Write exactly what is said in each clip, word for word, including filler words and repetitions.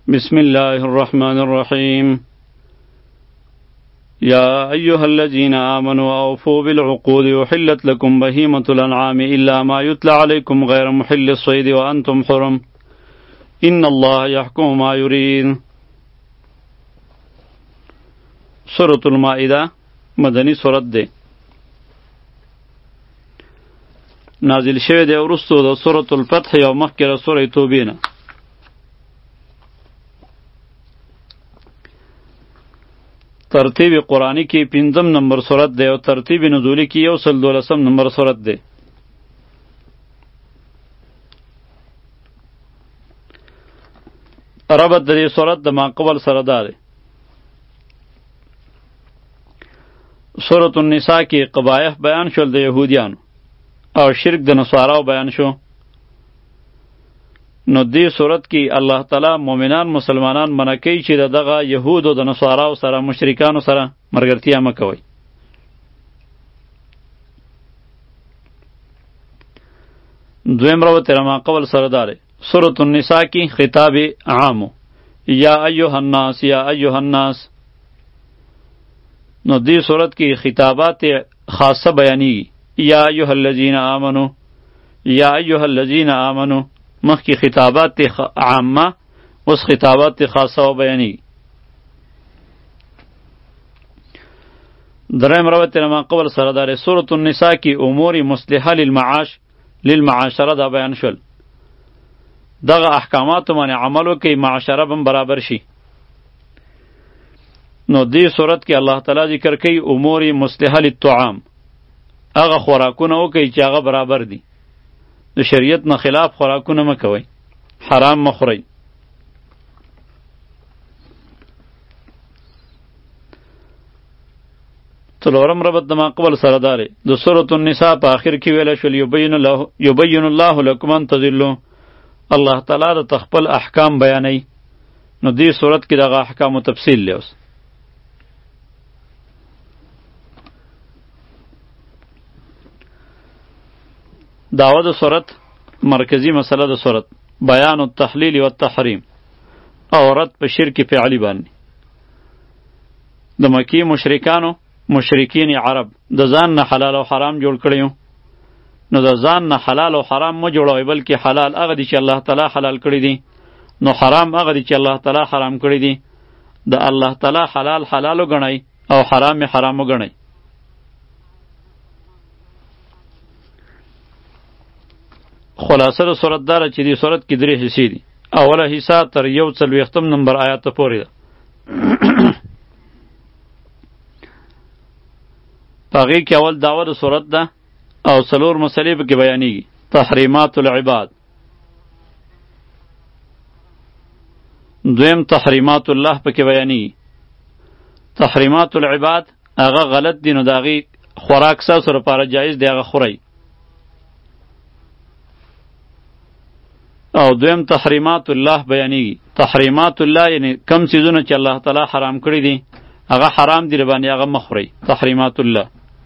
بسم الله الرحمن الرحيم يا أيها الذين آمنوا أوفوا بالعقود أحلت لكم بهيمة الأنعام إلا ما يتلى عليكم غير محل الصيد وأنتم حرم إن الله يحكم ما يريد. سورة المائدة مدنی سورت ده نازل شوه ده ورستو ده سورة الفتح یو مخکره سوره توبه نه. ترتیب قرآنی کی پنځم نمبر سورت ده او ترتیب نزولی کی یو سل دولسم نمبر سورت ده. ربط ده سورت ده ما قبل سره ده. سورة النساء کی قبایح بیان شول د یهودیانو او شرک د نصاراو بیان شو. نو دې صورت کې الله تعالی مؤمنان مسلمانان منع کوي چې دغه یهود او د نصاراو سره مشرکانو سره مرګرتیا مه کوئ. دویم روایت ما قبل سره داره سورة النساء کی خطاب عامو یا ایها الناس یا ایها الناس. نو دې صورت کې خطابات خاصه بیانېږي. یا ایها الذین آمنو یا ایها الذین آمنو مخکې خطابات عامه اوس خطابات خاصه و بیانېږي. دریم روایت ما قبل سره داره سورة النساء کی امور مصلحه للمعاش للمعاشره دا بیان شول. دغه احکامات باندې عمل وکړئ معاشره بم برابر شي. نو دې صورت کې الله تعالی ذکر کوي امور مصلحه للطعام، هغه خوراکونه وکړئ چې هغه برابر دي. د شریعت نه خلاف خوراکونه مه کوئ، حرام مه خورئ. څلورم ربط د ما قبل سره داره د سورة النساء په آخر کې ویله شول یبین الله یبین الله لکم ان تضلوا. الله تعالی د خپل احکام بیانوي. نو دې صورت کې دغه احکامو تفصیل دی. اوس دعوه د صورت مرکزی مسله د صورت بیان التحلیل و التحریم او رد په شرک فعلی باندې. د مکی مشرکانو مشرکین عرب د ځان نه حلال او حرام جوړ کړیو. نو د ځان نه حلال او حرام مه جوړوئ، بلکې حلال هغه دي چې الله تعالی حلال کړی دي، نو حرام هغه دي چې الله تعالی حرام کړی دي. د الله تعالی حلال حلال وګڼئ او حرام حرام وګڼئ. خلاصه د صورت داره چې دې صورت کې درې حصې دي. اوله حصه تر یو څلوېښتم نمبر آیات پورې ده. په هغې کې اول دعوه د صورت ده او څلور مسلې پکې بیانېږي. تحریمات العباد، دویم تحریمات الله پکې بیانېږي. تحریمات العباد هغه غلط دي، نو د هغې خوراک ستاسو لپاره جایز دی، هغه خورئ. او دویم تحریمات الله بیانېږي. تحریمات الله یعنی کم څیزونه چې الله تعالی حرام کړي دي هغه حرام دي ربانې هغه مه خورئ. تحریمات الله.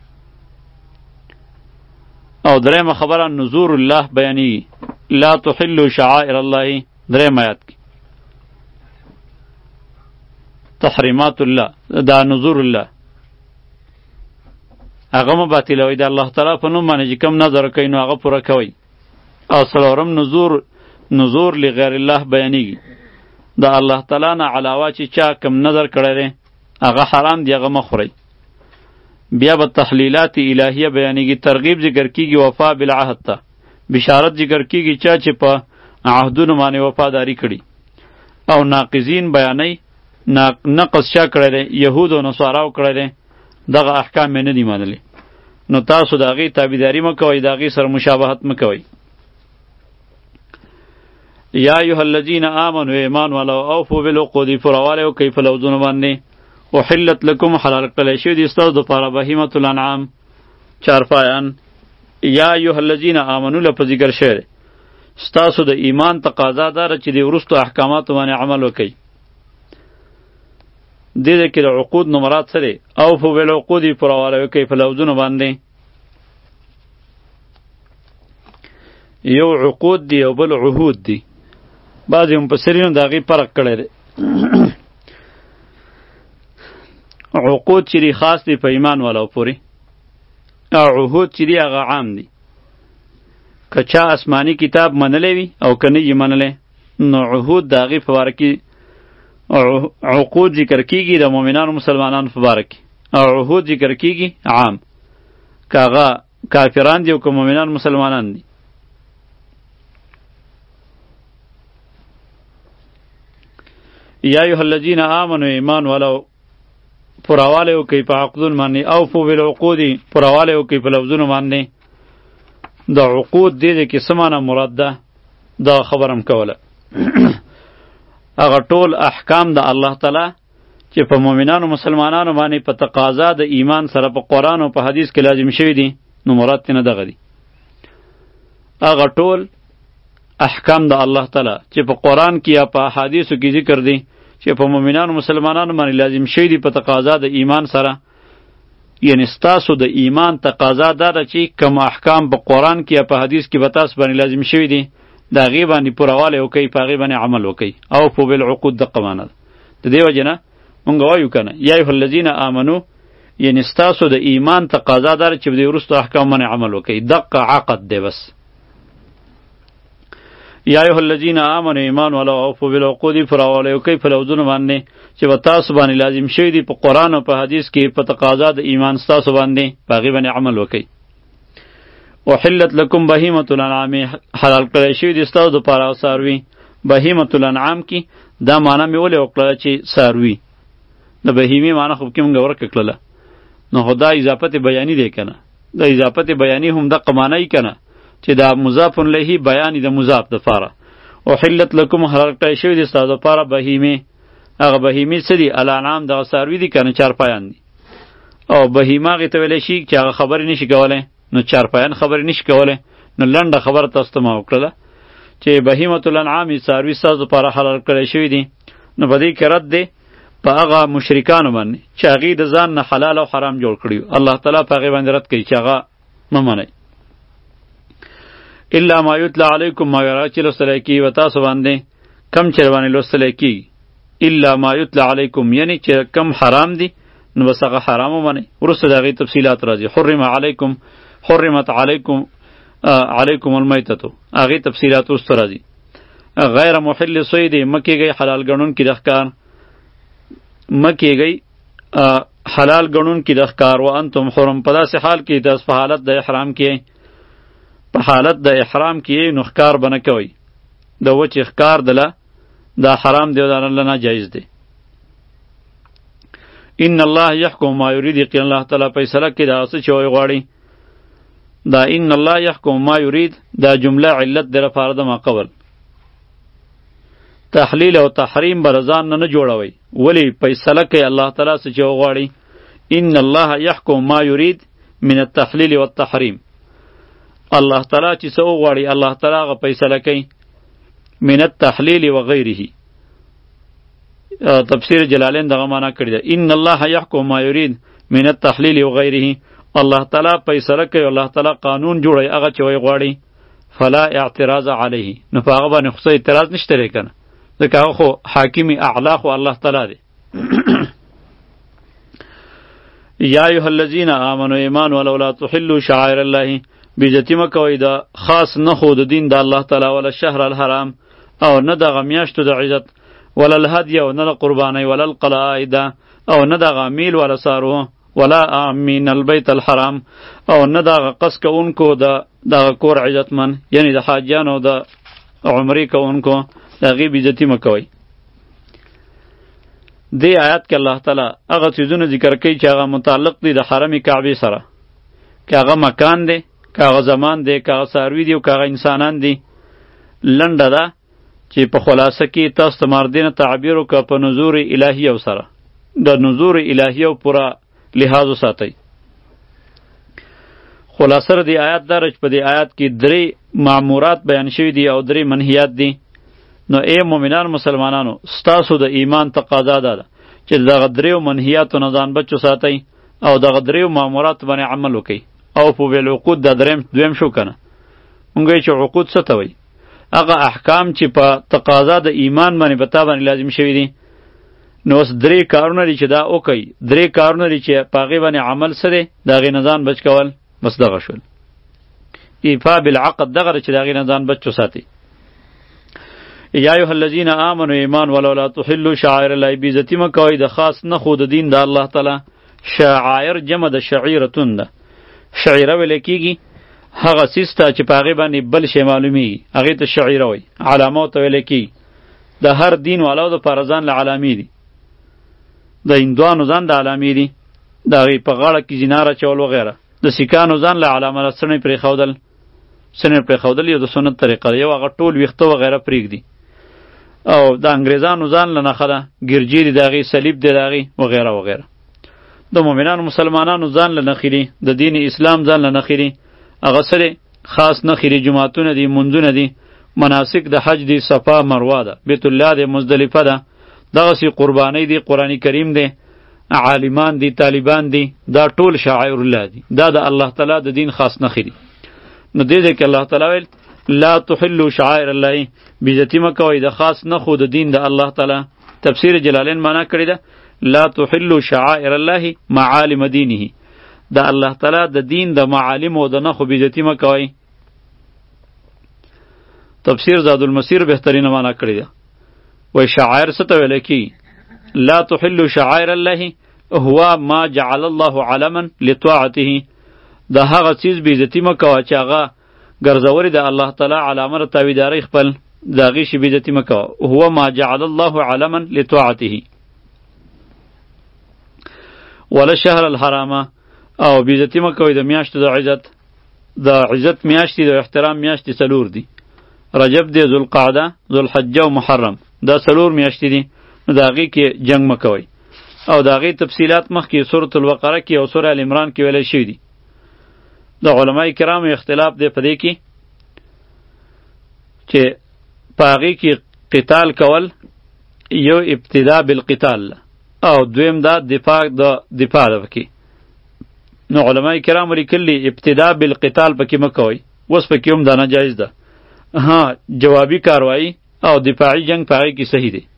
او درېیمه خبره نذور الله بیانېږي. لا تحلوا شعائر الله درېیم آیات کې. تحریمات الله دا نذور الله هغه مه باطلوئ. د الله تعالی په نوم باندې چې کوم نظر کوئ نو هغه پوره کوئ. او څلورم نذور نذور لغیر الله بیانېږي. د الله تعالی نه علاوه چې چا کم نظر کړی دی هغه حرام دی، هغه مه خورئ. بیا به تحلیلات الهیه بیانېږي. ترغیب ذکر کیږي وفا بالعهد ته، بشارت ذکر کیږي چا چې په عهدونو باندې وفاداری کړي. او ناقضین بیانوي. نقض چا کړی دی؟ یهود او نصاراو کړی دی. دغه احکام یې نه دي منلي. نو تاسو د هغې تابعداري مه کوئ، د هغې سره مشابهت مه کوئ. یا ایها الذین آمنوا ایمان والو اوفوا بالعقود پوروالی وکئ په لوزونو باندې. احلت لکم حلال کړلی شوي دي ستاسو دپاره بهیمة الانعام چارپایان. یا ایها الذین آمنو لپه ذکر شوی دی. ستاسو د ایمان تقاضا داره چې د وروستو احکاماتو باندې عمل وکئ. دې ځای کې د عقود نه مراد څه دی؟ اوفوا بالعقود پوروالی وکئ په لوزونو باندې. یو عقود دی او بل عهود دی. بعضې مفسرینو د هغې فرق کړی دی. عقود چې دي خاص دي په ایمان والاو پورې، او عهود چې دي هغه عام دي. که چا آسماني کتاب منلی وي او که نه یې منلی، نو عهود د هغې په باره کې عقود ذکر کیږي د مؤمنانو مسلمانانو په باره کې، او عهود ذکر کیږي عام، که هغه کافران دي او که مؤمنان مسلمانان دي. یا ایها الذین آمنوا ایمان ولو پرواله وکړئ په عقدون باندې، اوفو بالعقود پرواله وکړئ په لفظونو باندې. د عقود دې دې کې څه معنی مراد ده دا خبرم کوله. هغه ټول احکام د الله تعالی چې په مؤمنانو مسلمانانو باندې په تقاضا د ایمان سره په قرآن او په حدیث کې لازم شوي دي، نو مراد ترې نه دغه دي. هغه ټول احکام د الله تعالی چې په قرآن کې یا په احادیثو کې ذکر دي چې په مؤمنانو مسلمانانو باندې لازم شوي دي په تقاضا د ایمان سره، یعنی ستاسو د ایمان تقاضا دا ده چې کوم احکام په قرآن کې یا په حدیث کې به تاسو باندې لازم شوي دي د هغې باندې پورهوالی وکئ، په هغې باندې عمل وکئ. اوفو بالعقود دقه معنی ده. د دې وجې نه مونږ وایو که نه یا ایها الذین آمنو، یعنی ستاسو د ایمان تقاضا دا ده چې په دې وروستو احکام باندې عمل وکئ. دقه عقد دی بس. یا ایها الذین آمنوا ایمان ولو اوفوا بالعقود پورهوالی وکئ په لفظونو باندې چې به تاسو باندې لازم شوي دي په قرآن او په حدیث کې په تقاضا د ایمان ستاسو باندې، په هغې باندې عمل وکئ. احلت لکم بهیمة الانعام، حلال کړی شوي دي ستاسو دپاره څاروي. بهیمة الانعام کې دا معنی مې ولې وکړله چې څاروي، د بهیمې معنی خو پکې مونږ ورکه کړله، نو خو دا اضافت بیاني دی که نه؟ د اضافت بیاني هم دقه معنی که نه چې دا مضاف الیه بیان د مضاف دپاره. احلت لکم حلال کړی شوي دي ستاسو دپاره بهیمې. هغه بهیمې څه دي؟ الانعام دغه څاروي دي که نه، چارپایان دي. او بهیمه هغې ته ویلی شي چې هغه خبرې نشي کولی، نو چارپایان خبرې نشي کولی. نو لنډه خبره تاسو ته ما وکړله چې بهیمة الانعام څاروي ستاسو دپاره حلال کړی شوي دي. نو په دې کې رد دی په هغه مشرکانو باندې چې هغې د ځان نه حلال او حرام جوړ کړي. الله تعالی په هغې باندې رد کوي چې هغه مه منئ. الا ما یتلی علیکم، مگر هغه چې لوستلی کېږي و تاسو باندې، کم چې باندې لوستلی کېږي. الا ما یتلی علیکم یعنی چې کم حرام دي نو بس هغه حرام ومنئ. وروسته د هغې تفصیلات راځي. حرم علیکم، حرمت علیکم علیکم المیتتو، هغې تفصیلات وروسته راځي. غیر محل صید، مه کېږئ حلال ګڼونکي د ښکار، مه کېږئ حلال ګڼونکي د ښکار. و انتم حرم، په داسې حال کې تاسو په حالت د احرام کې، په حالت د احرام کې نو ښکار به نه کوئ. د وچې ښکار دله دا حرام دی او دا الله ناجایز دی. ان الله یحکم ما یرید، یقینا الله تعالی فیصله کوي دا څه چې وایي غواړي. دا ان الله یحکم ما یرید دا جمله علت دی لپاره د ما قبل. تحلیل او تحریم به رضان نه نه جوړوئ، ولی فیصله کوي الله تعالی څه چې وغواړي. ان الله یحکم ما یرید من التحلیل والتحریم، الله تعالی چې څه وغواړي الله تعالی هغه فیصله کوي. من التحلیل و غیره، تفسیر جلالین دغه معنا کړی ده. ان الله یحکم ما یرید من التحلیل و غیره، الله تعالی فیصله کوي، الله تعالی قانون جوړوي هغه چې وایي غواړي. فلا اعتراض علیه، نو په هغه باندې خو څه اعتراض نشته دی که نه، ځکه هغه خو حاکم اعلی خو الله تعالی دی. یا ایها الذین آمنوا ایمان ولو لا تحلوا شعائر الله، بیزتی مه کوئ د خاص نښو د دین د الله تعالی، ولا الشهر الحرام، او نه دغه میاشتو د عزت، ولا الهدی، او نه د قربانۍ، ولا القلائد، او نه دغه میل ولا سارو، ولا آمین البیت الحرام، او نه دغه قصد کوونکو د دغه کور عزتمن، یعنی د حاجیانو د عمرې کوونکو د هغې بیزتي مه کوئ. دې آیات کې الله تعالی هغه څیزونه ذکر کوي چې هغه متعلق دي د حرم کعبې سره، که هغه مکان دی، که هغه زمان دی، که هغه څاروي دي، او که هغه انسانان دي. لنډه ده چې په خلاصه کې تاسو ته ماردینه تعبیر وکړه په نظور الهیو سره، د نظور الهیو پوره لحاظ وساتئ. خلاصه د دې آیات دا چې په دې آیات کې درې معمورات بیان شوي دي او درې منهیات دي. نو ای مؤمنان مسلمانانو، ستاسو د ایمان تقاضا ده چې دغه دریو منهیاتو نه ځان بچ وساتئ او دغه دریو معموراتو باندې عمل وکئ. اوفوا بالعقود دا دریم دویم شو که نه؟ مونږ وایو چې عقود څه ته وایي؟ هغه احکام چې په تقاضا د ایمان باندې په تا باندې لازم شوي دي نو اوس درې کارونه دي چې دا وکئ درې کارونه دي چې په هغې باندې عمل څه دی د هغې نه ځان بچ کول بس دغه شول ایفا بالعقد دغه چې د هغې نه ځان بچ وساتي یا ایها الذین آمنوا ایمان ولو لا تحلوا شعائر الله بیزتی مه کوئ د خاص نښو د دین د الله تعالی شعائر جمع د شعیرتون ده شعیره ویلی کېږي هغه څیز ته چې په هغې باندې بل شی معلومیږي هغې ته شعیره وایي علامو ته ویلی کېږي د هر دین والو دپاره ځان له علامې دي د هندوانو ځان د علامې دي د هغې په غاړه کې زینار اچول وغیره د سیکانو ځان له علامه ده څڼې پرېښودل څڼې پرېښودل یو د سنت طریقه ده یو هغه ټول ویښته وغیره پرېږدي او د انګریزانو ځان له نښه ده ګرجې دي د هغې صلیب دی د هغې وغیره وغیره د مؤمنانو مسلمانانو ځان له نښې دي د دین اسلام ځان له نښې دي هغه څه دی خاص نښې دي جوماتونه دي منځونه دي مناسک د حج دي صفا مروه ده بیت الله دی مزدلفه ده دغسې قربانۍ دي قرآن کریم دی عالمان دي طالبان دي دا ټول شعائر الله دي دا د الله تعالی د دین خاص نښې دي نو دې ځای کې الله تعالی ویل لا تحلوا شعائر الله بیزتی مه کوئ د خاص نښو د دین د الله تعالی تفسیر جلالین معنا کړې ده لا تحلوا شعائر الله معالم دینه د الله تعالی د دین د معالم او د نښو بیزتی مه کوئ تفسیر زاد المسیر بهترینه معنا کړې ده وای شعائر څه ته ویلی کېږي لا تحلوا شعائر الله هو ما جعل الله علما لطاعته د هغه څیز بیزتی مه کوه چې هغه ګرځولې د الله تعالی علامه د تاویدارۍ خپل د هغې شي بیزتي مه کوه هو ما جعل الله علما لطاعته ولا شهر الحرامه او بیزتي مه کوئ د میاشتو د عزت د عزت میاشتې د احترام میاشتې څلور دي رجب دی ذوالقعده ذوالحجه او محرم دا څلور میاشتې دي نو د هغې کې جنګ مه کوئ او د هغې تفصیلات مخکې سورة البقره کې او سوره العمران کې ویلی شوي دي د علماء کرامو اختلاف دی په دې کې چې په هغې کې قتال کول یو ابتدا بالقتال او دویم دا دفاع د دفاع ده پکې نو علماء کرامو لیکلي ابتدا بالقتال پکې مه کوئ اوس پکې هم دا ناجایز ده ها جوابي کاروایی او دفاعي جنگ په هغې کې صحیح دی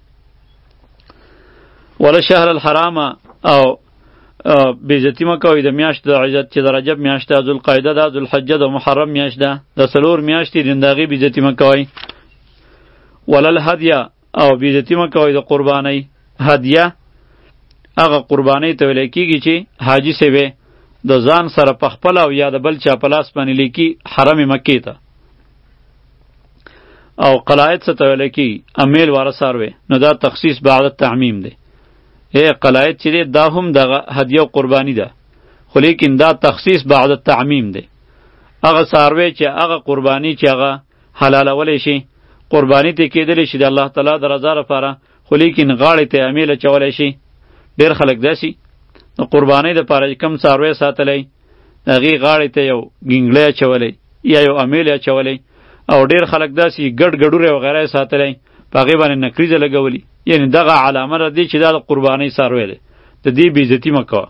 ولا شهر الحرام او بیزتی مه کوئ د میاشت د عزت چې د رجب میاشت ده ذوالقعده ده ذوالحجه ده محرم میاشت ده د څلور میاشتې دي د هغې بیزتي مه کوئ ولا الهدیه او بیزتي مه کوئ د قربانۍ هدیه هغه قربانۍ ته ویلی کېږي چې حاجي صاحب د ځان سره په خپله او یا د بل چا په لاس باندې لیکي حرم مکې ته او قلایت څه ته ویلی کېږي امیل واره څاروی نو دا تخصیص بعد تعمیم دی ای قلایت چې دی دا هم دغه هدیه و قربانی ده خو لیکن دا تخصیص بعد تعمیم دی هغه څاروی چې هغه قربانی چې هغه حلالولی شي قربانی ته کېدلی شي د الله تعالی د رضا لپاره خو لیکن غاړې ته امیل اچولی شي ډېر خلک داسې د قربانۍ دپاره چې کوم څاروی ساتلی د هغې غاړې ته یو ګینګلی اچولی یا یو امیل اچولی او ډېر خلک داسې ګډ ګډوری وغیره یې ساتلی په هغې باندې نکریزه لګولي یعنی دغه علامه را دی چې دا د قربانۍ څاروی دی د دې بېعزتي مه کوه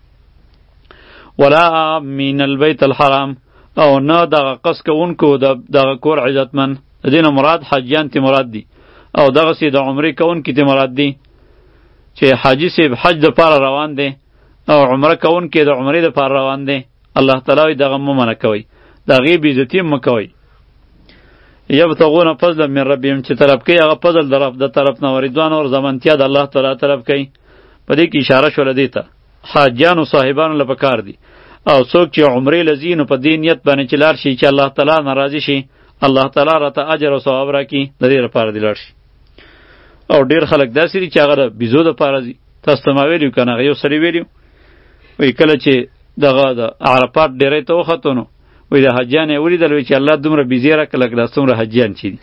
ولا من البیت الحرام او نه دغه قصد کوونکو د دغه کور عزتمن د دې نه مراد حاجیان تی مراد دي او دغسې د عمرې کوونکي تی مراد دي چې حاجي صاحب حج دپاره روان دی او عمره کوونکي د عمرې دپاره روان دی الله تعالی وایي دغه مه منع کوئ د هغې بېعزتي هم مه کوئ یبتغون فضلا من ربهم چې طلب کوي هغه فضل د رب د طرف نه ورضوان او رضامندتیا د الله تعالی طلب کوي په دې کې اشاره شوله دې ته حاجیانو صاحبانو له پکار دي او څوک چې عمرې له ځي نو په دې نیت باندې چې لاړ شي چې الله تعالی نه راضي شي الله تعالی راته اجر او ثواب راکړي د دې لپاره دې لاړ شي او ډېر خلک داسې دي چې هغه د بیزو دپاره ځي تاسو ته ما ویلي که نه هغه یو سړي ویلي وایي کله چې دغه د عرفات ډیرۍ ته وختو نو وی د حجیان یې ولیدل وی چې الله دومره بیزې راکړه لکه دا څومره حجیان چې دي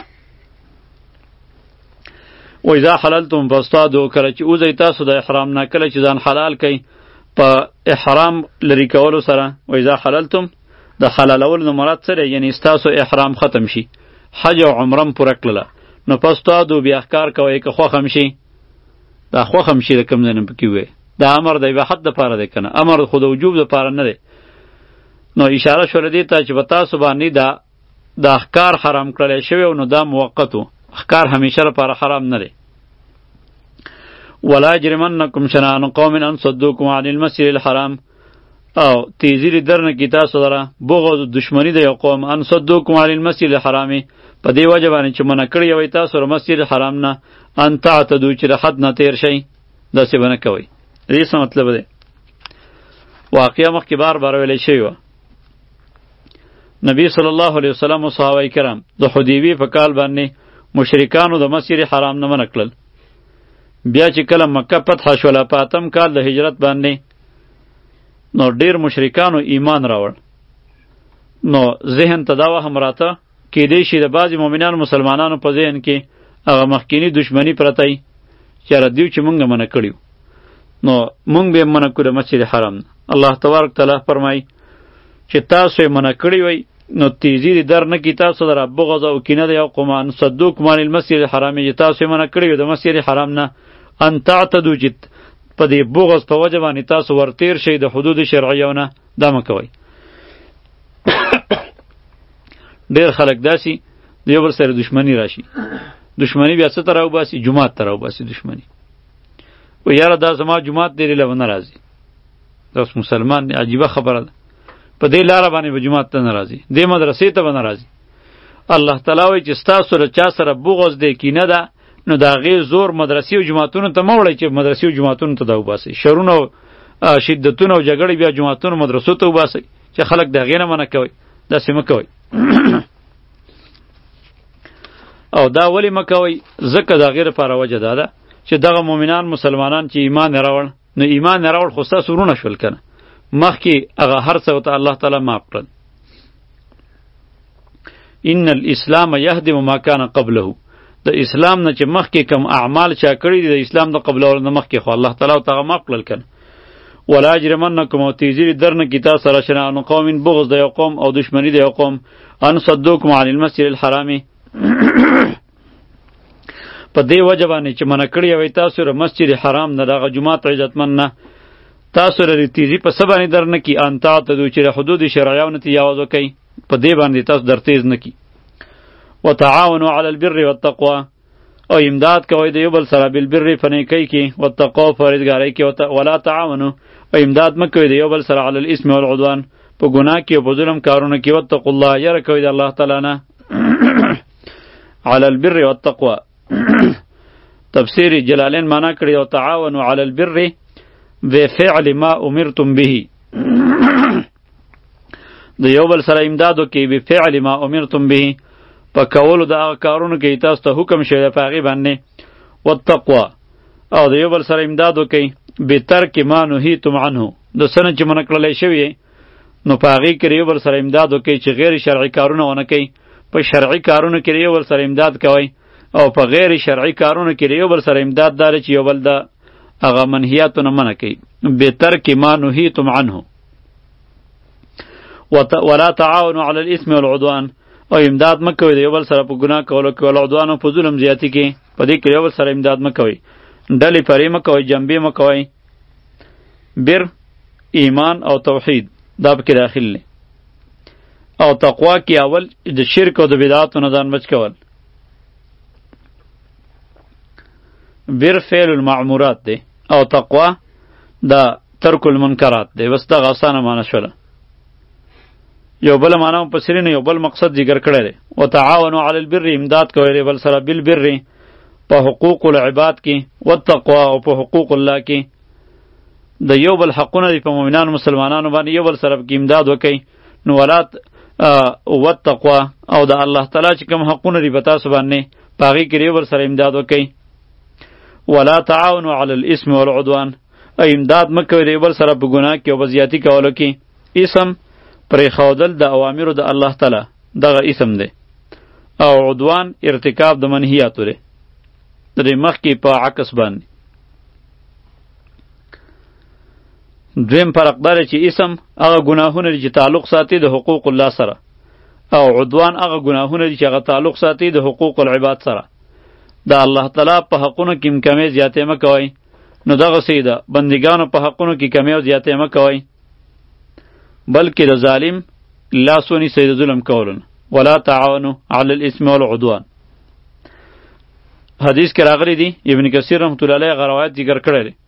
و اذا حللتم فاصطادوا کله چې وځئ تاسو د احرام نه کله چې ځان حلال کئ په احرام لرې کولو سره و اذا حللتم د حلالولو نه مراد څه دی یعنې ستاسو احرام ختم شي حج او عمره م پوره کړله نو فاصطادوا بیا ښکار کوئ که خوښ هم شي دا خوښ هم شي د کوم ځای نه پکې ووایي دا امر د اباحت دپاره دی که نه امر خو د وجوب دپاره نه دی نو اشاره شوله دې ته چې په تاسو باندې دا دا ښکار حرام کړلی شوی نو دا موقت و، ښکار همیشه لپاره حرام نه دی. ولا یجرمنکم شنآن قوم ان صدوکم عن المسجد الحرام، او تیزی درنه کی تاسو لره بغض دشمنی د یو قوم ان صدوکم عن المسجد الحرام، په دې وجه باندې چې منع کړی وي تاسو ر مسجد حرام نه، ان تعتدوا چې د حد نه تیر شئ، داسې به نه کوئ. دې څه مطلب دی؟ واقعه مخکې بار بار ویلی شوې وه. نبی صلی الله علیه وسلم او صحابه کرام د حدیبیې په کال باندې مشرکانو د مسجد حرام نه منع کړل. بیا چې کله مکه فتح شوله په اتم کال د هجرت باندې، نو ډیر مشرکانو ایمان راوړ. نو ذهن ته دا وهم راته کیدای شي د بعضې مؤمنانو مسلمانانو په ذهن کې هغه مخکینی دشمنی پرته وي چې یاره دیو چې مونږ منع کړي نو مونږ به یې منع کړو د مسجد حرام نه. الله تبارک تعالی فرمایي چې تاسو یې منع کړي وئ نو تیزی دې در نه کي تاسو لره بغض او کینه د یو قوم ان صدوکم عن المسجد الحرام، چې تاسو یې منع کړي وي د مسجد حرام نه، ان تعتدوا چې په دې بغض په وجه باندې تاسو ورتیر شئ د حدود شرعیو نه، دا مه کوئ. ډېر خلک داسې د یو بل سره دشمني راشي، دشمني بیا څه ته راوباسي؟ جومات ته راوباسي دشمني. و یاره دا زما جومات دی له نه راځي، دا اوس مسلمان دی، عجیبه خبره ده. په دې لاره باندې به جومات ته نه راځي، دې مدرسې ته به نه راځي. الله تعالی وایي چې ستاسو له چا سره بغض دی، کینه ده، نو د هغې زور مدرسې او جوماتونو ته مه وړئ چې مدرسې او جوماتونو ته دا وباسئ. شرونه او شدتونه او جګړې بیا جوماتونو مدرسو ته وباسئ چې خلک د هغې نه منع کوئ. داسې مه کوئ. او دا ولی مه کوئ؟ ځکه د هغې لپاره وجه دا ده چې دغه مؤمنان مسلمانان چې ایمان یې راوړ، نو ایمان یې راوړ خو ستاسو ورونه شول که نه، مخکې هغه هر څه ورته الله تعالی معاف کړل. ان الاسلام یهدم ما کان قبله، د اسلام نه چې مخکې کم اعمال چا کړي دي د اسلام د قبلولو نه مخکې خو الله تعالی ورته هغه معاف کړل که نه. ولا یجرمنکم، او تیزی درنه کی تاسو سره شنآن قوم، بغض د یو قوم او دشمنی د یو قوم، ان صدوکم عن المسجد الحرام، په دې وجه باندې چې منع کړی وي تاسو ر مسجد حرام نه، دغه جومات عزتمن نه، تاسو ر تیزی په څه باندې درنه کی ان تعتدوا چې حدود شرعیو نه تجاوز وکئ، په دې باندې تاسو در تیز نه کی. وتعاونوا علی البر والتقوى، او امداد کوئ د یو بل سره بالبر په نیکۍ کې، والتقوى پرهیزګارۍ کې، ولا تعاونوا، او امداد مه کوئ د یو بل سره علی الاسم والعدوان په ګناه کې او په ظلم کارونه کې. واتقوا الله، یره کوئ د الله تعالی نه. علی البر والتقوى تفسیر جلالین معنا کړی او تعاونوا علی البر بفعل ما امرتم به، د یو بل سره امداد وکئ بفعل ما امرتم به، په کولو د هغه کارونو کې تاسو ته حکم شوی دی په هغې باندې. والتقوى، او د یو بل سره امداد وکئ بترک ما نهیتم عنه، د څه نه چې منع کړلی شوي نو په هغې کې د یو بل سره امداد وکئ چې غیر شرعي کارونه ونه کوئ. په شرعي کارونو کې د یو بل سره امداد کوئ، او په غیر شرعي کارونو کې د یو بل سره امداد دا دی چې یو بل د هغه منهیاتو نه منع کوي. بترک ما نهیتم عنه. ولا تعاونوا علی الاسم والعدوان، او امداد مه کوئ د یو بل سره په ګناه کولو کې، والعدوان او په ظلم زیاتي کې، په دې کې یو بل سره امداد مه کوئ. ډلې پرې مه کوئ، جنبې مه کوئ. بر، ایمان او توحید دا پکې داخل دی. او تقوا کې اول د شرک او د بدعاتو نه ځان بچ کول. بر فعل المعمورات دی، او تقوا دا ترک المنکرات دی. بس دغه اسانه معنی شوله. یو بل معنی مفسرین یو بل مقصد ذکر کړی دی. وتعاونوا علی البر، امداد کوئ بل سره بالبر په حقوق العباد کې، والتقوا او په حقوق الله کې. د یو بل حقونه دی په مؤمنانو مسلمانانو باندې، یو بل سره کې امداد وکئ. نو ولات والتقوا، او د الله تعالی چې کوم حقونه دی په تاسو باندې په هغې کې یو بل سره امداد وکئ. ولا تعاونوا علی الاسم والعدوان، امداد مه کوئ د یو بل سره په ګناه کې او په زیاتي کولو کې. اسم پرېښودل د اوامرو د الله تعالی، دغه اسم دی. او عدوان ارتکاب د منهیاتو دی، د دې مخکې په عکس باندې. دویم فرق دا دی چې اسم هغه ګناهونه دي چې تعلق ساتي د حقوق الله سره، او عدوان هغه ګناهونه دي چې هغه تعلق ساتي د حقوق العباد سره. د الله تعالی په حقونو کې کمې زیاتې مه کوئ، نو دغسې د بندګانو په حقونو کې کمې او زیاتې مه کوئ، بلکې د ظالم لاس ونیسئ د ظلم کولو نه. ولا تعاونوا علی الاسم والعدوان. حدیث کې راغلی دی، ابن کثیر رحمت الله علیه روایت ذکر کړی دی.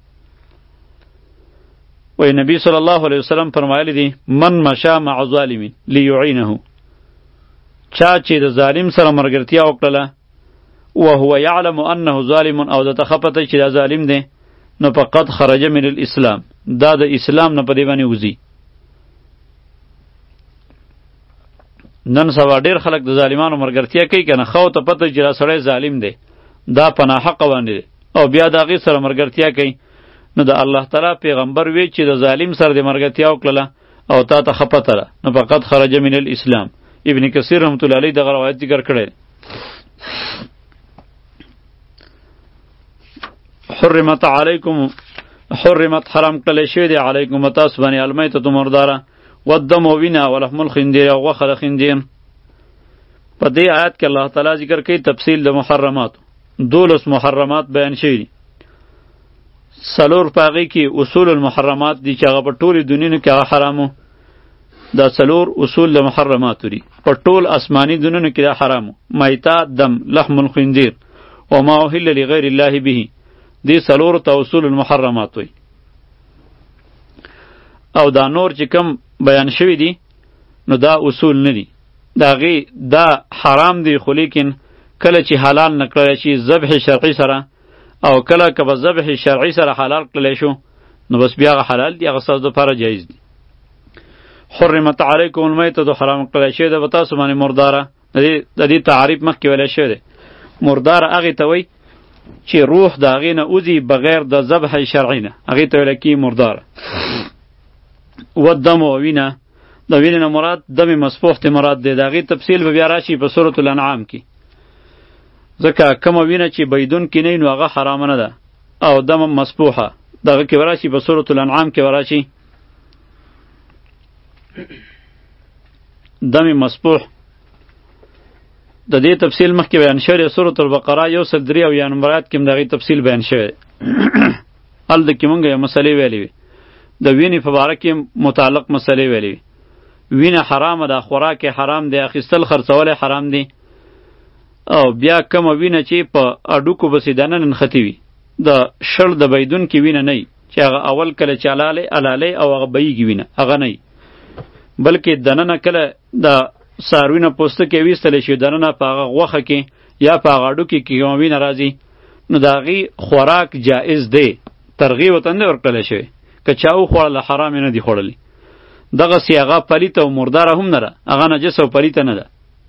وی نبی صلی الله علیه وسلم فرمایلی دی من مشا مع ظالم لیعینه، چا چې د ظالم سره مرګرتیا وکړله وهو یعلم انه ظالم، او د تخپته چې دا ظالم دی، نو فقط خرج من الاسلام، دا د اسلام نه په دی باندې وځي. نن سبا ډیر خلک د ظالمانو مرګرتیا کوي کنه، خو ته پته چې دا سړی ظالم دی، دا پناه حق باندې دی، او بیا د هغې سره مرګرتیا کوي. نو د الله تعالی پیغمبر وی چې د ظالم سره د مرګرتیا وکړله او تا ته خپته ده، نو فقط خرج من الاسلام. ابن کثیر رحمت الله علیه دغه روایت ذکر کړی. حرمت علیکم، حرمت حرام کړل شوی دی علیکم تاسو باندې المیتة مرداره والدم وینا ولحم الخنزیر او غوښه د خنزیر. په دې آیات کې الله تعالی ذکر کوي تفصیل د محرمات، دولس محرمات بیان شوي دي. څلور په هغې کې اصول المحرمات دي چې هغه په ټولې دنیونو کې هغه حرامو. دا څلور اصول د محرماتو دي، په ټول آسماني دنیونو کې دا حرامو. میته، دم، لحم الخنزیر وما اهل لغیر الله به، دې څلورو ته اصول المحرمات وي. او دا نور چې کم بیان شوي دي نو دا اصول نه دي، دا غي دا حرام دي، خو لیکن کله چې حلال نه کړی شي ذبح شرعي سره، او کله که به ذبح شرعي سره حلال کړلی شو نو بس بیا هغه حلال دي، هغه ستاسو دپاره جایز دي. حرمت علیکم المیتة، حرام کړی شوی ده په تاسو باندې مرداره. د دې تعریف مخکې ویلی شوی دی. مرداره هغې ته وایي چې روح د هغې نه وځي بغیر د ذبح شرعي نه، هغې ته ویلی کېږي مرداره. والدم و وینه، د وینې نه مراد دم مسفوح ته مراد دی. د هغې تفصیل به بیا راشي په سورة الانعام کې، ځکه کومه وینه چې بیدون کې نه وي نو هغه حرامه نه ده، او دم مسفوحه دغه کې به راشي په سورة الانعام کې به راشي. دم مسفوح د دې تفصیل مخکې بیان شوی دی. سورة البقره یو سل درې اویا نمبر آیات کې هم د هغې تفصیل بیان شوی دی. هلته کې مونږ یو مسلې ویلې وي، د وینې په باره کې متعلق مسلې ویلې وي. وینه حرامه ده، خوراک حرام دی، اخیستل خرڅول حرام دی. او بیا کومه وینه چې په اډوکو بسې دننه نښتې وي، د شړ د بیدون کې وینه نه وي چې هغه اول کله چې الالی الالی او هغه بهیږي وینه، هغه نه وي، بلکې دننه کله د څاروي نه پوستکی ویستلی شي، دننه په هغه غوښه کې یا په هغه اډوکې کې کومه وینه راځي، نو د هغې خوراک جایز دی، ترغیب ورته نه ورکړلی شوی. که چا وخوړله حرام یې نه دي خوړلی. دغسې هغه پلیته او مرداره هم نه ده، هغه نجس او پلیته نه ده.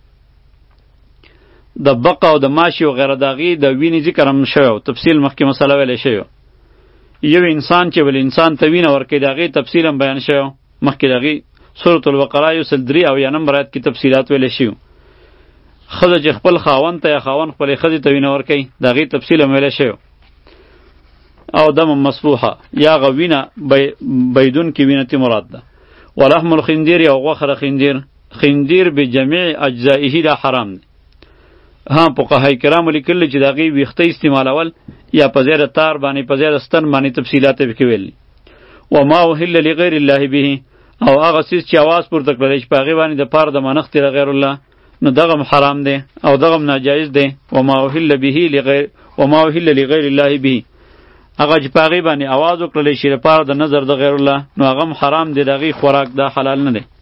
د بقه او د ماشي او غیره د هغې د وینې ذکر هم شوی او تفصیل مخکې مسله ویلی شوی. یو انسان چې بل انسان ته وینه ورکوي د هغې تفصیل هم بیان شوی مخکې د هغې سورة البقره یو سل درې اویا نمبر آیت کې تفصیلات ویلی شوي. ښځه چې خپل خاوند ته یا خاوند خپلې ښځې ته وینه ورکوي د هغې تفصیل هم ویلی شوی. او دم مسفوحه یا هغه وینه بیدون کې وینه تی مراد ده. ولحم الخنزیر یا غوښه د خنزیر، خنزیر بجمیع اجزائه دا حرام دی. ها فقهای کرامو لیکلي چې د هغې ویښته استعمالول یا په ځای د تار باندې په ځای د ستن باندې تفصیلات یې پکې ویلي. وما اهل لغیر الله به، او هغه څیز چې اواز پورته کړلی چې په هغې باندې د پاره د منښت د غیر الله، نو دغه هم حرام دی او دغه هم ناجایز دی. وما اهل به لغیر وما اهل لغیر الله به، هغه چې په هغې باندې اواز وکړلی شي لپاره د نظر د غیر الله، نو هغه هم حرام دی، د هغې خوراک دا حلال نه دی.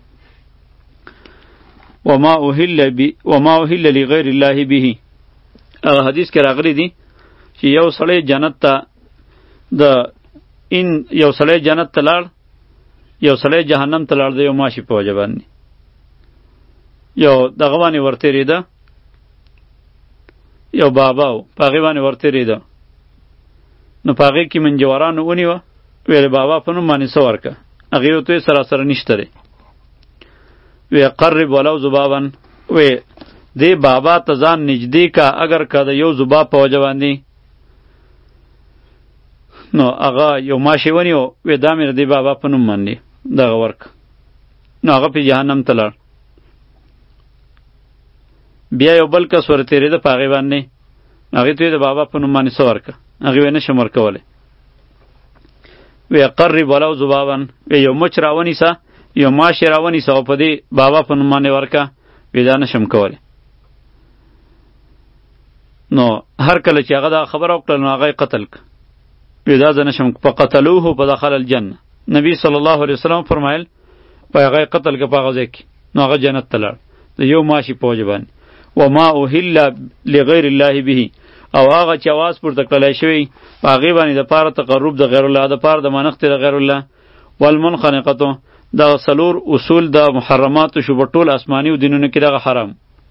وما اهل بی وما اهل لغیر الله به، هغه حدیث کې راغلی دی چې یو سړی جنت ته د این یو سړی جنت ته لاړ، یو سړی جهنم ته لاړ د یو ماشي په وجه باندې، یو دغه باندې ورتېرېده، یو بابا و په هغې باندې ورتېرېده، نو په هغې کې منجورانو ونیوه، ویل بابا په نوم باندې څه ورکه، هغې ورته ویل سراسره نشته دی. وی قرب ولو ذبابا، وی دی بابا ته ځان نږدې کا اگر که د یو ذباب په وجه باندې، نو هغه یو ماشی ونیو، وی دا مې د دې بابا په نوم باندې دغه ورک، نو هغه پې جهنم ته لاړ. بیا یو بل کس ورتېرېده په هغې باندې، هغې ته یې د بابا په نوم باندې څه ورکه، هغې وی نشم ورکولی. وی قرب ولو ذبابا، وی یو مچ راونیسه، یو ماشی راونیسه او په دې بابا په نوم باندې ورکه، وی دا نشم کولی. نو هر کله چې هغه دا خبره وکړه نو هغه قتل ک. وی دا زه نشم فقتلوه فدخل الجنه. نبی صلی الله علیه وسلم فرمایل په هغه قتل ک په هغه ځای کې نو هغه جنت ته لاړ د یو ماشي په وجه باندې. وما اهل لغیر الله به او هغه چې اواز پورته کړلی شوی په هغې باندې د پاره تقرب د غیر الله د پاره د منښت د غیر الله. والمنخنقتو دا څلور اصول د محرماتو شو په ټول آسماني و دینونو کې دغه حرام.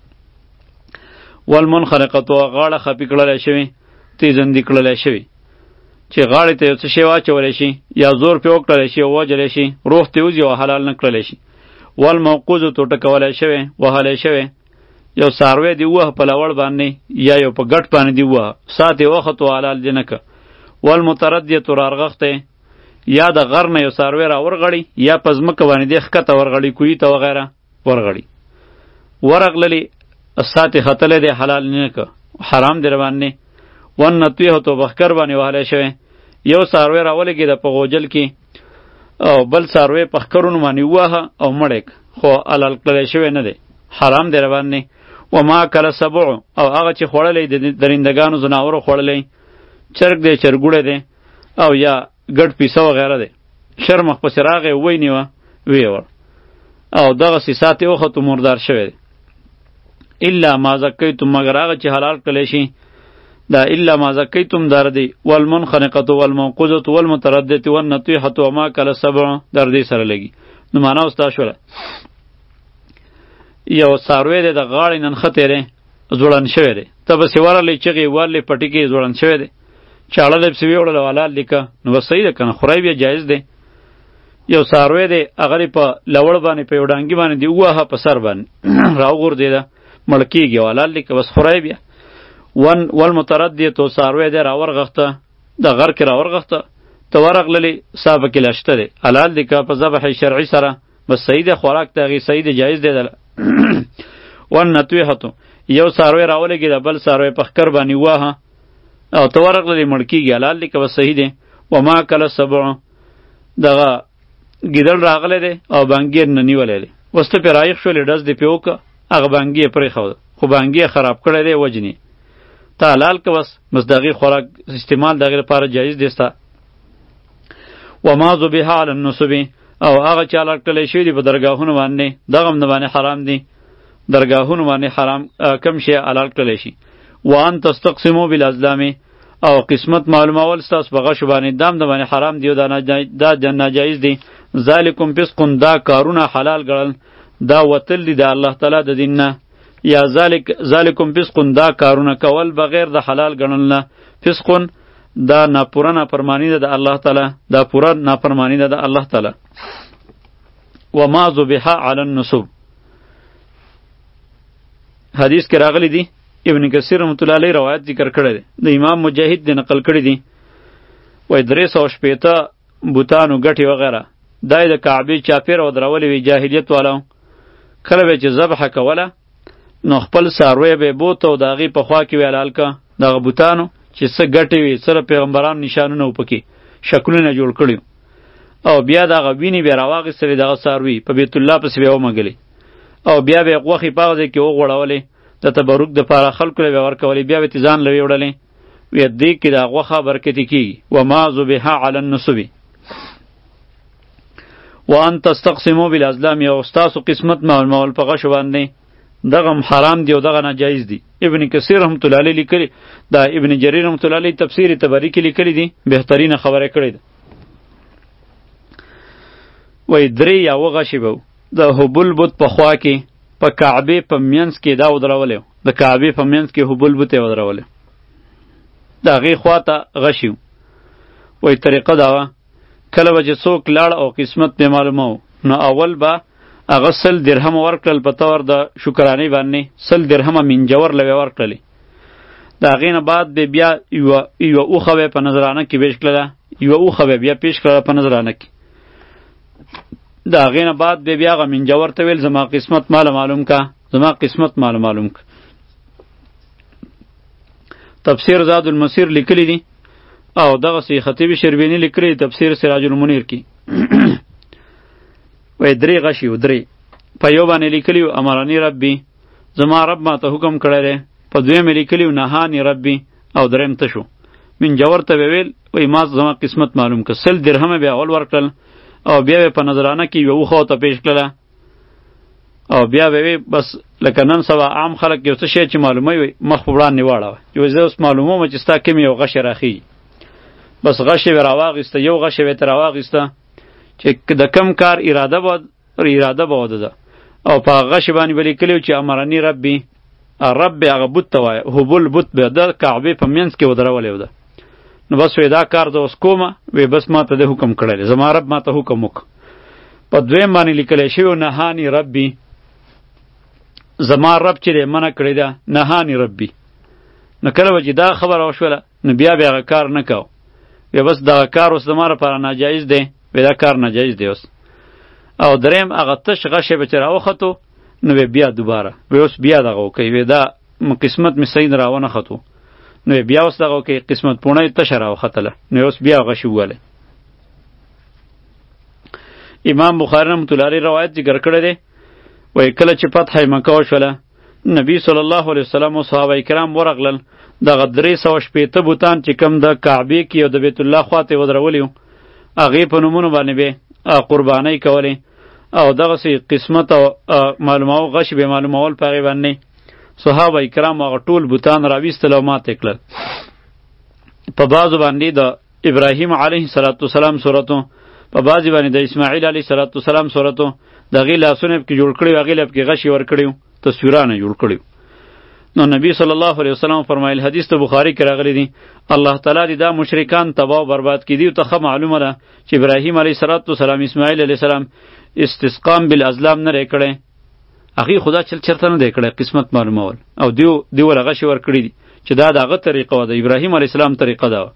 والمنخنقتو غاړه خپي کړلی شوی تیزندي کړلی شوی چې غاړې ته یو څه شی واچولی شي یا زور پې وکړلی شي او وجلی شي روح ته وځي او حلال نه کړلی شي. والموقوذو ټوټکولی شوی وهلی شوی یو څاروی دی ووهه په لوړ باندې یا یو په ګټ باندې دی ووهه سات یې وختو حلال دی نه که. والمتردیة رارغښتی یا د غر نه یو څاروی را ورغړي یا په ځمکه باندې دی ښکته ورغړي کوهي ته وغیره ورغړي ورغللي سات یې ختلی دی حلال نه که حرام دی رباندې. والنطویحة بخکر باندې وهلی شوی یو څاروی را ولګېده په غوجل کې او بل څاروی په ښکرونو باندې ووهه او مړی خو حلال کړلی شوی نه دی حرام دی رباندې. وما کل سبع او هغه چې خوړلی د درندګانو زناورو خوړلی چرګ دی چرګوړی دی او یا ګډ پیسه وغیره دی شر مخ پسې راغی وینیوه ویوړ او دغسې سات یې وختو مردار شوی دی. الا ما زکیتم مگر هغه چې حلال کړلی شي دا الا ما زکیتم در دی. والمنخنقة والموقوذة والمتردیة والنطیحة وما کل سبع در دی سره لګي. نو معنا اوس دا شوله یو څاروی دی د غاړې ننښتی دی ځوړند شوی دی ته پسې ورغلی چغې ورلې پټې کې ځوړند شوی دی چاړه دی پسې ویوړله حلال دی که نو بس صحیح ده که نه خورای بیا جایز دی. یو څاروی دی هغه دی په لوړ باندې په یو ډانګي باندې دی ووهه په سر باندې راوغورځېده مړ کېږي او حلال دی که بس خورای بیا. ون والمتردیة څاروی دی راورغښته د غر کې راورغښته ته ورغللې سا پکې لا شته دی حلال دی که په ذبح شرعي سره بس صحیح دی خوراک د هغې صحیح دی جایز دی. والنطویحة یو څاروی راولګېده بل څاروی په ښکر باندې وواهه او ته ورغللې مړ کېږي حلال دی که بس صحیح دی. وما کل سبع دغه ګیدړ راغلی دی او بانګي یې نه نیولی دی اوس ته پرې رایق شولې ډز دې پرې وکړه هغه بانګي یې پرېښوده خو بانګي یې خراب کړی دی وجنې ته حلال که بس بس د هغې خوراک استعمال د هغې لپاره جایز دی ستا. وما ذبح علی النصب او هغه چې حلال کړلی شوي دي په درګاهونو باندې دغه هم د باندې حرام دي درګاهونو باندې حرام کم شی حلال کړلی شي. وان تستقسموا بالازلام او قسمت معلومول ستاسو په غشو باندې دام د باندې حرام دی او دا ناجایز دی. ذالکم فسقون دا کارونه حلال ګڼل دا وتل دي د الله تعالی د دین نه یا ذالک ذالکم فسقون دا کارونه کول بغیر د حلال ګڼل نه فسقون دا ناپوره نافرمانی ده د الله تعالی دا پوره نافرمانی ده د الله تعالی. وما ذبح علی النصب حدیث کې راغلی دی ابن کثیر رحمت الله علیه روایت ذکر کړی دی د امام مجاهد دی نقل کړی دی وای درې سوه شپېته بوتانو ګټې وغیره دا یې د کعبې چاپېره ودرولې وي جاهلیت والاو کله به چې ذبحه کوله نو خپل څاروی به یې بوته او د هغې په خوا کې وی حلال که دغه بوتانو چې څه ګټې وي څه د پیغمبرانو نشانونه و پکې شکلونه جوړ کړي او بیا دغه وینې به یې راواخیستلې دغه څاروي په بیت الله پسې به یې ومږلې او بیا به یې غوښې په هغه ځای کې وغوړولې د تبرک دپاره خلکو له به یې ورکولې بیا به یې ځان له ویوړلې وی دې کې دا غوښه برکتي کېږي. وما ذبح علی النصب وان تستقسموا بالازلام یو ستاسو قسمت معلومول په غشو باندې دغه حرام دی او دغه ناجایز دی. ابن کثیر رحمت الله علیه لیکلی دا ابن جریر رحمت الله علیه تفسیر تبری کې لیکلی دی بهترینه خبره کړې ده. وای درې یا وغشی به د هبل بت په خوا کې په کعبه په منځ کې دا ودرولې د کعبه په منځ کې هبل بت ودرولې دا غي خواته غشیو. وای طریقه دا کله وجه څوک لاړ او قسمت به معلومو نو اول به هغه سل درهم ورکړل په تور د شکرانې باندې سل درهم منجور لوي ورکړلې د هغې نه بعد به بیا یوه یوه اوښه به په نظرانه کې پیش کړله یوه اوښه به بیا پیش کړله په نظرانه کې د هغې نه بعد به بیا هغه منجور ته ویل زما قسمت ماله معلوم که زما قسمت ماله معلوم که. تفسیر زاد المسیر لیکلی دی او دغسې خطیب شربینی لیکلی تفسیر سراج المنیر کې وای درې غشي و درې په یو باندې لیکلی و امرنی ربی زما رب ما ته حکم کړی دی، په دویم لیکلی و نهانی ربی او دریم ته شو. من جور ته ویل وای ما زما قسمت معلوم که سل درهم بیا اول ورکړل او بیا په نظرانه کې یو خو ته پیش کړله او بیا وی بس لکه نن سبا عام خلک یو څه شی چې معلومه وي مخ په وړاندې واړوه چې زه اوس معلوموم چې ستا کوم یو غش راخي بس غش وی راواغسته یو غش وی تر راواغسته چې د کم کار اراده بود اراده بود ده او په غش باندې بلی کلیو چې امرنی ربی رب هغه بوت ته وای هبل بوت به د کعبه په منځ کې ودرولې ده. نو بس وی دا کار د اوس کومه وی بس ما ته د حکم کړل زما رب ما ته حکم وک. په دویم باندې لیکل شوی نهانی ربی زما رب چې منع کړی ده نهانی ربی. نو کله چې دا خبر اوشوله نو بیا بیا کار نه کاو وی بس دا کار اوس زما لپاره ناجایز دی وی دا کار ناجایز دی اوس. او دریم هغه تش غشه به چر اوختو نو بیا دوباره وی اوس بیا دغه کوي وی دا قسمت می سین راونه خطو نو بیا اوس دغه کوي قسمت پونه تش راو خطله نو اوس بیا غشي واله. امام بخاری رحمۃ اللہ علیہ روایت ذکر کړی دی وای کله چې فتح مکه وشوله نبی صلی الله علیه وسلم او صحابه کرام ورغلل دغه درې سوه شپېته بوتان چې کم د کعبې کې او د بیت الله خواته ودرولي هغې په نومونو باندې به قربانۍ کولې او دغسې قسمت او معلومو غش به معلومول په هغې باندې صحابه کرام هغه ټول بوتان راویستل او ماتې کړل. په بعضو باندې د ابراهیم علیه السلام صورتو په بعضې باندې د اسماعیل علیه السلام صورتو د هغې لاسونه پکې جوړ کړي هغې له پکې غشې ورکړي تصویرانه جوړ کړي. نو نبی صلی الله علیه وسلم فرمایل حدیث ته بخاری کې راغلی دی الله تعالی دې دا مشرکان تباه او برباد کړي دي. ته ښه معلومه ده چې ابراهیم علیه السلام اسماعیل علیه السلام استسقام بالازلام نه دی کړی هغې خدا چل چرته نه دی کړی قسمت معلومول او دیو دیو له غشې ورکړي دي چې دا د هغه طریقه وه د ابراهیم علیه السلام طریقه ده.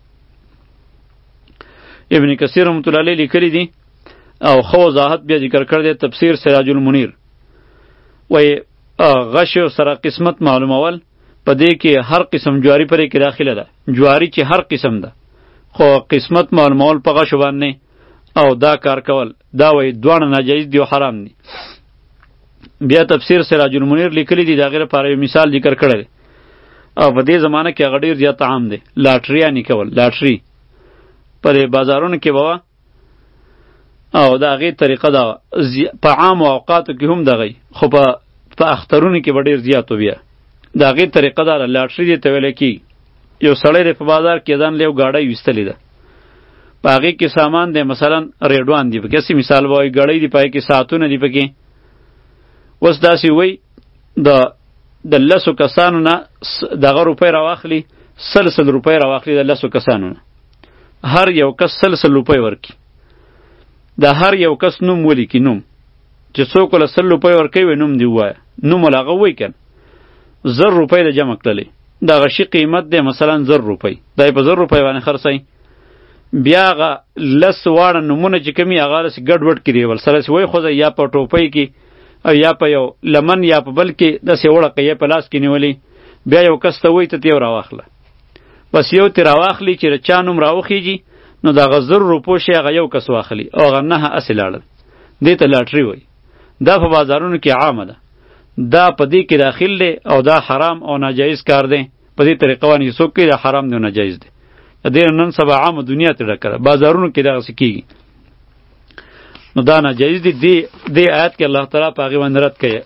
ابن کثیر رحمت الله علیه لیکلی دی او خو وضاحت بیا ذکر کړی دی تفسیر سراج المنیر وای غش سره قسمت معلومول په دې کې هر قسم جواری پرې کې داخله ده جواری چې هر قسم ده خو قسمت معلومول په غش باندې او دا کار کول دا وای دوه ناجایز دی او حرام دی. بیا تفسیر سراج المنیر لیکلی دی دا غیر لپاره مثال ذکر کړی او په دې زمانه کې هغه ډیر زیات عام دی لاټریا نه کول لاټری پر بازارونو کې بوا او دا غي طریقه دا په عام اوقاتو کې هم دغی خو په په اخترونو کې ډیر زیاتو بیا دا غي طریقه دا لاټری دی ته ویل کی یو سړی په بازار کې ځان لیو گاډی وستلی ده په هغې کې سامان دی مثلا ریډوان دی پکې مثال وای ګړۍ دی پای کې ساعتونه دی پکې اوس داسې وای د د لسو کسانو نه دغه روپۍ راواخلي سل سل روپۍ راواخلي د لسو کسانو نه هر یو کس سل سل روپۍ ورکي د هر یو کس نوم ولیکي نوم چې څوک له سل روپۍ ورکوي نوم دی ووایه نوم ول هغه ووایي که زر روپۍ د جمع کړلې دغه شي قیمت دی مثلا زر روپۍ دا یې په زر روپۍ باندې خرڅوي بیا هغه لس واړه نومونه چې کوم یې هغه هسې ګډ وډ کړي ول سره هسې وایښوځئ یا په ټوپۍ کې او یا په یو لمن یا په بل کې داسې وړقه یې په لاس کې نیولې بیا یو کس ته وایي ته یو راواخله بس یو ترې راواخلي چې د چا نوم راوخیږي نو د هغه زر روپو شی هغه یو کس واخلي او هغه نهه هسې لاړل دې ته لاټري وایي. دا په بازارونو کې عامه ده دا په دې کې داخل دی او دا حرام او ناجایز کار دی په دې طریقه باندې څوک کوي دا حرام دی او ناجایز دی. دې نن سبا عامه دنیا ته ډکه ده بازارونو کې دغسې کېږي نو دا ناجایز دی. دې دې آیت کې الله تعالی په هغې باندې رد کوي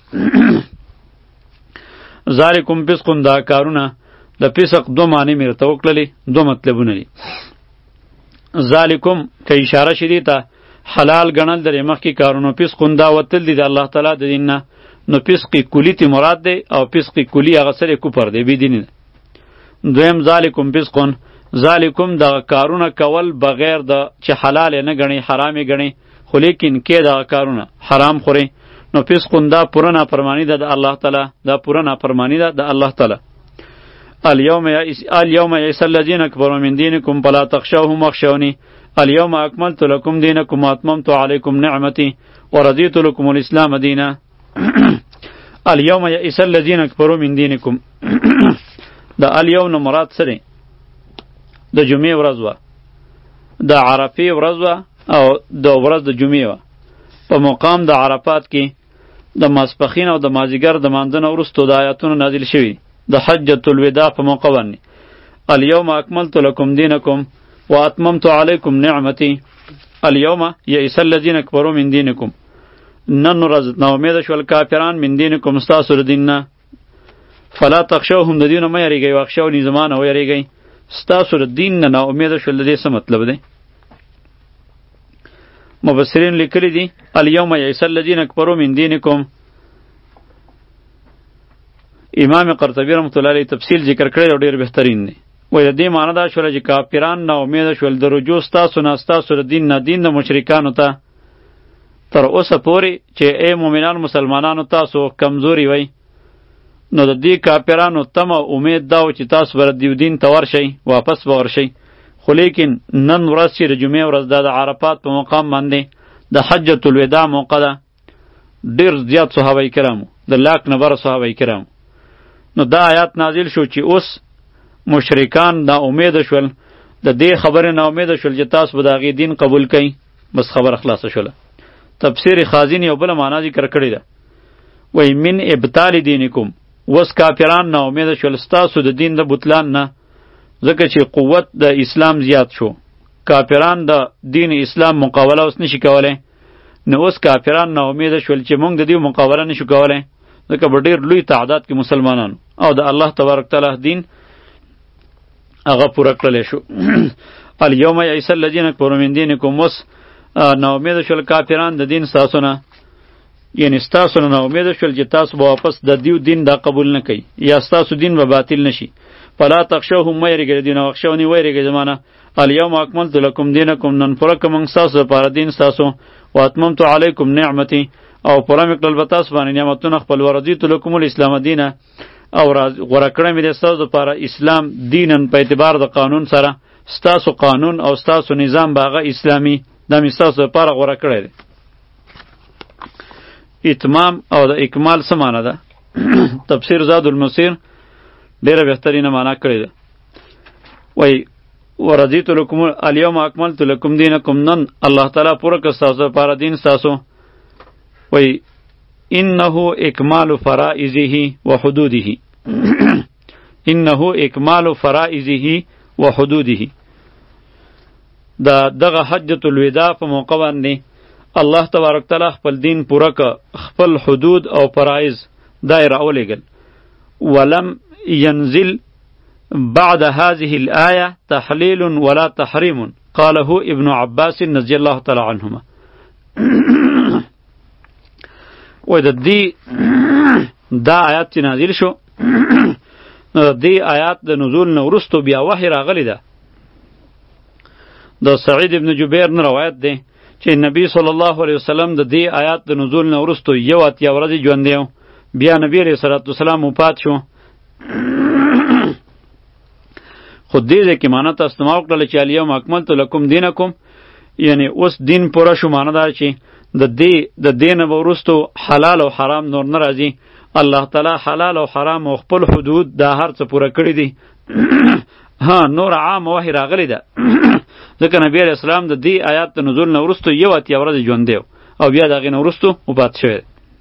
ذالکم فسقون دا کارونه د فسق دو معنی مې ورته وکړلې دو مطلبونه دي. ذالکم که اشاره شي دې ته حلال ګڼل درې مخکې کارونو فسقون دا وتل دي د الله تعالی د دین نه نو فسق کلی تی مراد دی او فسق کلی هغه سره کفر دی بې دیني. دویم ذالکم فسقون ذالکم دغه کارونه کول بغیر د چې حلال نه ګڼي حرام ګڼي خو لیکن کې دغه کارونه حرام خوري نو فسقون دا پوره نافرمانی ده د الله تعالی دا پوره نافرمانی ده د الله تعالی. اليوم يئس اليوم يئس الذين كفروا من دينكم فلا تخشوهم واخشوني اليوم اكملت لكم دينكم واتممت عليكم نعمتي ورضيت لكم الاسلام دينا. اليوم يئس الذين كفروا من دينكم دا اليوم نو مراد سره د جمعې ورځ وه د عرفې ورځ وه او د ورځ د جمعې وه په مقام د عرفات کې د ماسپخین او د مازیګر د مانځه نه وروستو د آیاتونو نازل شوي د حجة الوداع په موقع باندې. الیوم اکملت لکم دینکم واتممت علیکم نعمتی الیوم یئس الذین کفروا من دینکم. نن ورځ ناامیده شول کافران من دینکم ستاسو د دین نه. فلا تخشوهم د دین نه مه یریږئ واخشوني زما نه ویریږئ. ستاسو د دین نه ناامیده شول د دې څه مطلب دی؟ مبصرین لیکلی دي الیوم یئس الذین کفروا من دینکم. امام قرطبی رحمت الله علیه تفصیل ذکر کړی او ډیر بهترین دی. وای د دې معنی دا شوله چې کافران نا امیده شول د رجوع ستاسو نه ستاسو د دین نه دین د مشرکانو ته. تر اوسه پورې چې ای مؤمنان مسلمانانو تاسو کمزوري وئ نو د دې کافرانو تمه امید دا و چې تاسو به د دین ته ورشئ واپس به ورشئ. خو لیکن نن ورځ چې د جمعې ورځ ده د عرفات په مقام باندې د حجة الوداع موقع ده. ډېر زیات صحابه کرامو د لاک نه بره صحابه کرامو نو دا آیات نازل شو چې اوس مشرکان نا امیده شول د دې خبرې نا امیده شول چې تاسو به د هغې دین قبول کئ. بس خبره خلاصه شوله. تفسیر خازن یو بله معنا ذکر کړې ده. وایي من ابطال دینکم. اوس کافران نا امیده شول ستاسو د دین د بطلان نه ځکه چې قوت د اسلام زیات شو. کافران د دین اسلام مقابله اوس نشي کولی. نو اوس کافران نا امیده شول چې موږ د دې مقابله نشو کولی ځکه به ډېر لوی تعداد کې مسلمانانو او د الله تبارک تعالی دین هغه پوره کړلی شو. الیوم یئس الذین کفروا من دینکم. اوس نا امیده شول کافران د دین ستاسو نه یعنی ستاسو نه نا امیده شول چې تاسو به واپس د دیو دین دا قبول نه کوئ یا ستاسو دین به باطل نشي. فلا تخشوهم مه یریږئ د دین او واخشوني ویریږئ زما نه. الیوم اکملت لکم دینکم. نن پوره کړم موږ ستاسو دپاره دین ستاسو. واتممت علیکم نعمتي او پوره مې کړل به تاسو باندې نعمتونه خپل. ورضیت لکم الاسلام دینا او غوره کړی مې د ستاسو دپاره اسلام دینن په اعتبار د قانون سره. ستاسو قانون او ستاسو نظام به هغه اسلامي دا مې ستاسو دپاره غوره کړی دی. اتمام او د اکمال څه معنی ده؟ تفسیر زاد المسیر ډیره بهترینه معنا کړې ده. وای ورضیت لکم الیوم اکملت لکم دینکم. نن الله تعالی پوره کړ ستاسو لپاره دین ستاسو. وای انه اکمال فرائضه و حدوده. انه اکمال فرائضه و حدوده. دا دغه حجة الوداع په موقع باندې الله تبارک تعالی خپل دین پوره ک خپل حدود او فرایض دایره اولیګل. ولم ينزل بعد هذه الآية تحليل ولا تحريم قاله ابن عباس رضي الله تعالى عنهما. و د دې دا آیات چې نازل شو د دې آیات د نزول نه وروستو بیا وحی راغلی ده. د سعید ابن جبیر نه روایت دی چې نبی صلی الله علیه وسلم د دې آیات د نزول نه وروستو یو اتیا ورځې ژوندی و. بیا نبی علیه صلوات والسلام وفات شو. خو دې ځای کې معنا تاسو ته ما وکړله چې الیوم اکملت لکم دینکم یعنی اوس دین پوره شو. معنا دا چې د دې د دې نه به وروستو حلال او حرام نور نه راځي. الله تعالی حلال او حرام او خپل حدود دا هر څه پوره کړي دي. ها نور عام وحی راغلی ده ځکه نبی علیه السلام د دې آیات د نزول نه وروستو یو اتیا ورځې ژوندی او بیا د هغې نه وروستو وفات شوی.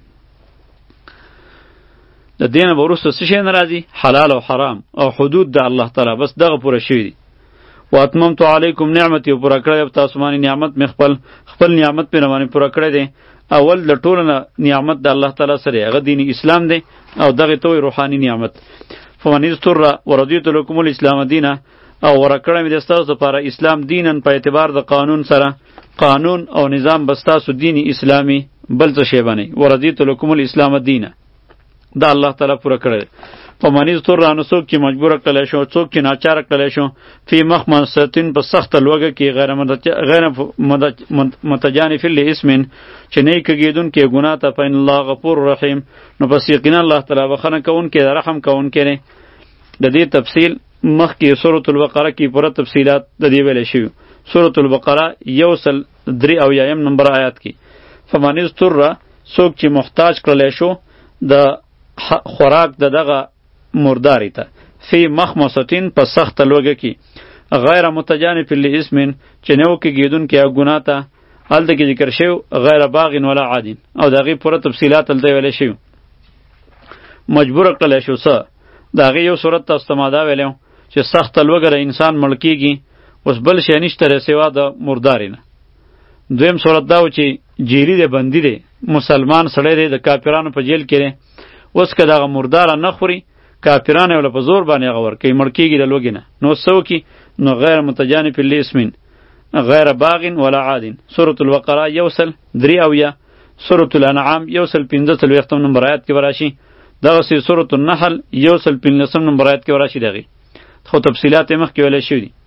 د دې نه به وروسته څه شی نه راځي؟ حلال او حرام او حدود د الله تعالی بس دغه پوره شوي دي. واتممت علیکم نعمتي او پوره کړی تاسو باندې نعمت مې خپل خپل نعمت مې باندې پوره کړی دی. اول د ټولو نه نعمت د الله تعالی سره هغه دین اسلام دی او دغې ته وایي روحاني نعمت. فمن اضطر ورضیت لکم الاسلام دینا او ورکړی مې د ستاسو دپاره اسلام دینن په اعتبار د قانون سره. قانون او نظام به ستاسو دین اسلامي بل څه شی باندې. ورضیت لکم الاسلام دینا دا الله تعالی پوره کړی. فمن اضطر نو څوک چې مجبوره کړلی شو څوک چې ناچاره کړلی شو فی مخمصة په سخته لوږه کې غیر غیر متجانف لاسم چې نه یې کږېدونکی ګناه ته فإن الله غفور رحیم نو پس یقینا الله تعالی بخښنه کوونکی دی رحم کوونکی دی. د دې تفصیل مخکې سورة البقره کې پوره تفصیلات د دې ویلی شوي. سورة البقره یو سل درې اویایم نمبر آیات کې فمن اضطر څوک چې محتاج کړلی شو د خوراک د دغه مرداری ته فی مخمصتین په سخت لوږه کې غیر متجانف لاسم چې نه و کېږدونکی ګناه ته هلته کې ذکر شوی غیر باغ ولا عاد او د هغې پوره تفصیلات هلته ویلی شوي. مجبور کړلی شو څه د هغې یو صورت تاسو ته ما دا ویلی چې سخته لوږه انسان مړ کېږي، اوس بل شی نشته دی سوا د مردارې نه. دویم صورت دا و چې جیری دی، بندي دی، مسلمان سړی دی، د کافرانو په جیل کې دی. اوس که دغه مرداره نه خوري، کافران یې له په زور باندې هغه ورکوي، مړ کېږي د لوږې نه. نو څه وکړي؟ نو غیر متجانف لاسمین غیر باغ ولا عاد. سورة البقره یو سل درې اویا، سورة الانعام یو سل پنځه څلوېښتم نمبر آیات کې به راشي. دغسې سورة النحل یو سل پنځلسم نمبر آیات کې به راشي. دغې خو تفصیلات یې مخکې ویلی شوي دي.